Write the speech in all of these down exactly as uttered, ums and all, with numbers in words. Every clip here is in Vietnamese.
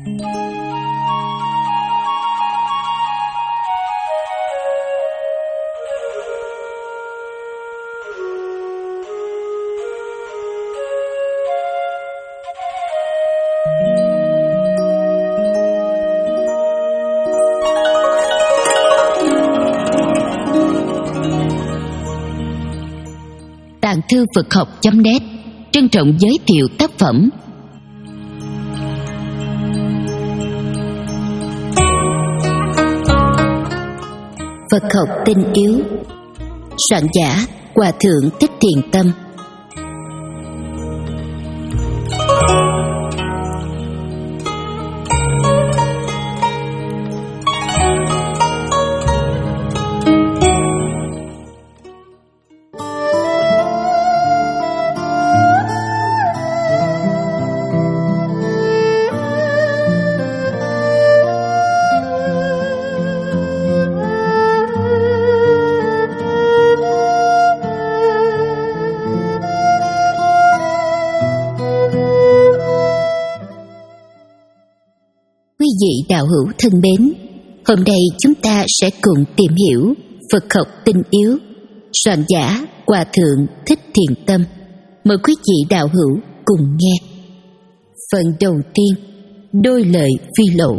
Tàng thư Phật học chấm net trân trọng giới thiệu tác phẩm Phật học tinh yếu, soạn giả Hòa thượng Thích Thiền Tâm. Quý vị đạo hữu thân mến, hôm nay chúng ta sẽ cùng tìm hiểu Phật học tinh yếu, soạn giả Hòa thượng Thích Thiền Tâm. Mời quý vị đạo hữu cùng nghe. Phần đầu tiên, đôi lời phi lộ.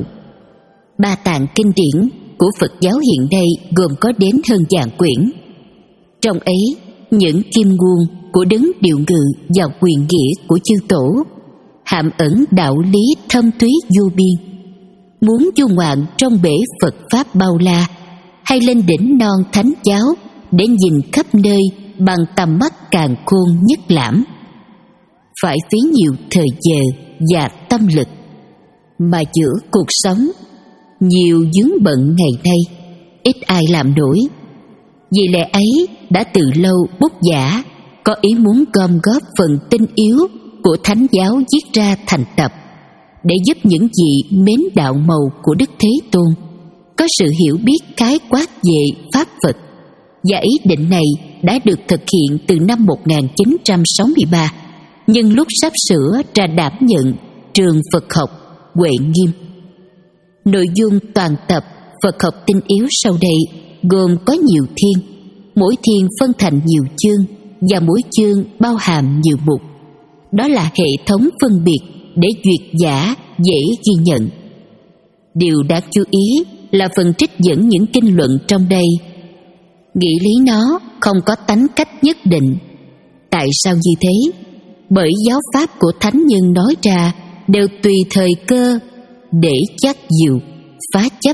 Ba tạng kinh điển của Phật giáo hiện nay gồm có đến hơn vạn quyển. Trong ấy, những kim nguồn của đấng điều ngự và quyền nghĩa của chư tổ hàm ẩn đạo lý thâm thúy vô biên. Muốn du ngoạn trong bể Phật pháp bao la, hay lên đỉnh non thánh giáo để nhìn khắp nơi bằng tầm mắt càn khôn nhất lãm, phải phí nhiều thời giờ và tâm lực. Mà giữa cuộc sống nhiều vướng bận ngày nay, ít ai làm nổi. Vì lẽ ấy đã từ lâu bút giả có ý muốn gom góp phần tinh yếu của thánh giáo viết ra thành tập, để giúp những vị mến đạo màu của Đức Thế Tôn có sự hiểu biết khái quát về Pháp Phật. Và ý định này đã được thực hiện từ năm một nghìn chín trăm sáu mươi ba, nhưng lúc sắp sửa ra đảm nhận trường Phật học Huệ Nghiêm. Nội dung toàn tập Phật học tinh yếu sau đây gồm có nhiều thiên, mỗi thiên phân thành nhiều chương, và mỗi chương bao hàm nhiều mục. Đó là hệ thống phân biệt để duyệt giả dễ ghi nhận. Điều đáng chú ý là phần trích dẫn những kinh luận trong đây. Nghĩa lý nó không có tánh cách nhất định. Tại sao như thế? Bởi giáo pháp của thánh nhân nói ra đều tùy thời cơ để chắc diệu, phá chấp.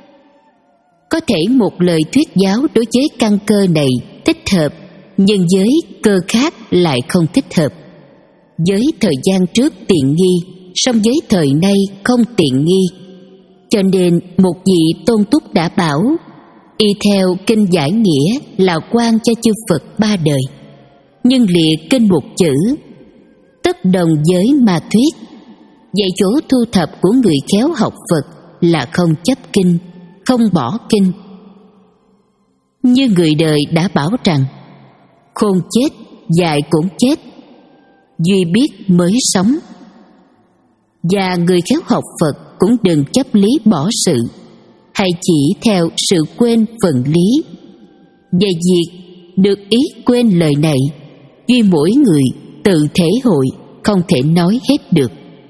Có thể một lời thuyết giáo đối với căn cơ này thích hợp, nhưng với cơ khác lại không thích hợp. Với thời gian trước tiện nghi, song với thời nay không tiện nghi. Cho nên một vị tôn túc đã bảo, y theo kinh giải nghĩa là quan cho chư Phật ba đời, nhưng liệt kinh một chữ, tất đồng với ma thuyết. Vậy chỗ thu thập của người khéo học Phật là không chấp kinh, không bỏ kinh. Như người đời đã bảo rằng, khôn chết, dại cũng chết, duy biết mới sống. Và người khéo học Phật cũng đừng chấp lý bỏ sự, hay chỉ theo sự quên phần lý. Về việc được ý quên lời này, duy mỗi người tự thể hội, không thể nói hết được.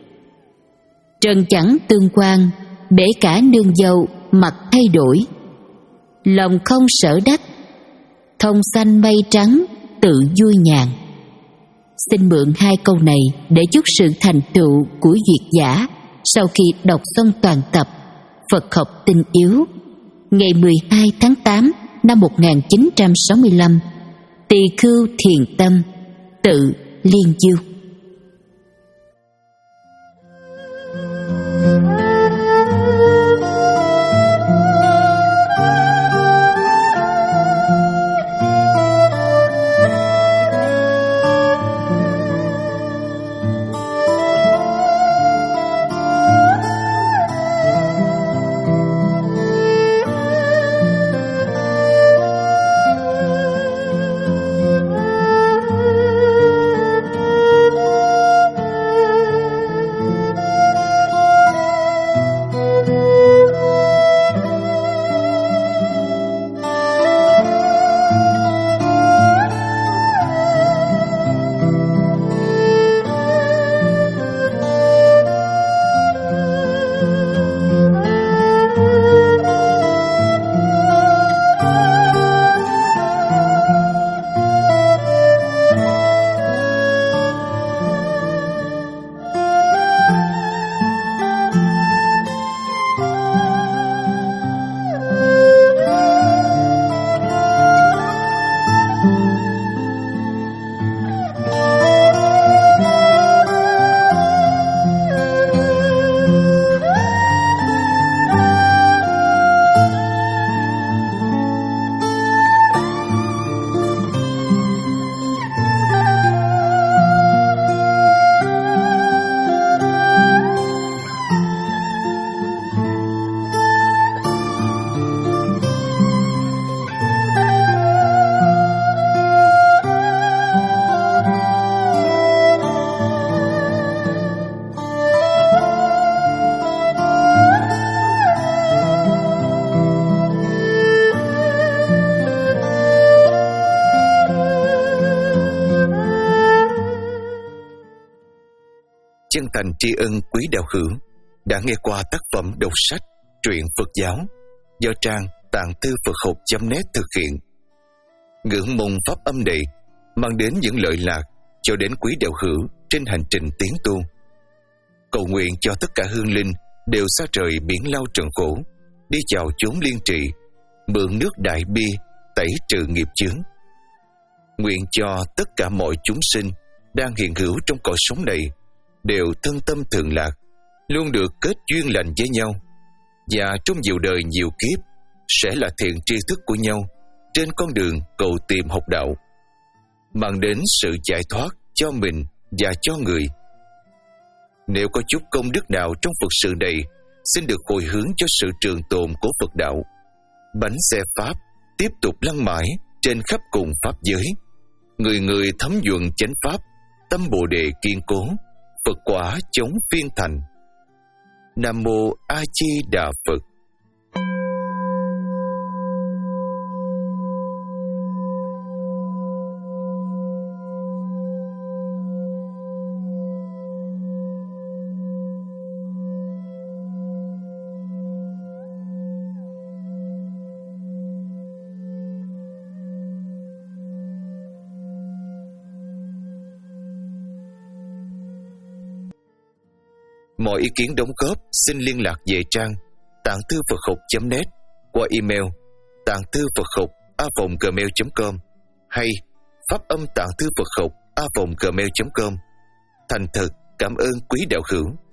Trần chẳng tương quan, bể cả nương dâu mặt thay đổi. Lòng không sở đắc, thông xanh mây trắng tự vui nhàn. Xin mượn hai câu này để chúc sự thành tựu của dịch giả sau khi đọc xong toàn tập Phật học tinh yếu ngày mười hai tháng tám năm một nghìn chín trăm sáu mươi lăm, Tỳ Khưu Thiền Tâm, tự Liên Diêu. thành tri ân quý đạo hữu đã nghe qua tác phẩm đọc sách truyện Phật giáo do trang tạng thư Phật học chấm net thực hiện. Ngưỡng mong pháp âm này mang đến những lợi lạc cho đến quý đạo hữu trên hành trình tiến tu. Cầu nguyện cho tất cả hương linh đều xa rời biển lao trần khổ, đi vào chốn liên trị, mượn nước đại bi tẩy trừ nghiệp chướng. Nguyện cho tất cả mọi chúng sinh đang hiện hữu trong cõi sống này đều thân tâm thường lạc, luôn được kết duyên lành với nhau, và trong nhiều đời nhiều kiếp sẽ là thiện tri thức của nhau trên con đường cầu tìm học đạo, mang đến sự giải thoát cho mình và cho người. Nếu có chút công đức nào trong Phật sự này, xin được hồi hướng cho sự trường tồn của Phật đạo. Bánh xe Pháp tiếp tục lăn mãi trên khắp cùng Pháp giới. Người người thấm nhuận chánh Pháp, tâm Bồ Đề kiên cố, Phật quả chống phiên thành. Nam Mô A Di Đà Phật. Mọi ý kiến đóng góp xin liên lạc về trang tạng thư Phật học chấm net qua email tạng thư Phật học a vòng gmail chấm com hay pháp âm tạng thư Phật học a vòng gmail chấm com. Thành thật cảm ơn quý đạo hữu.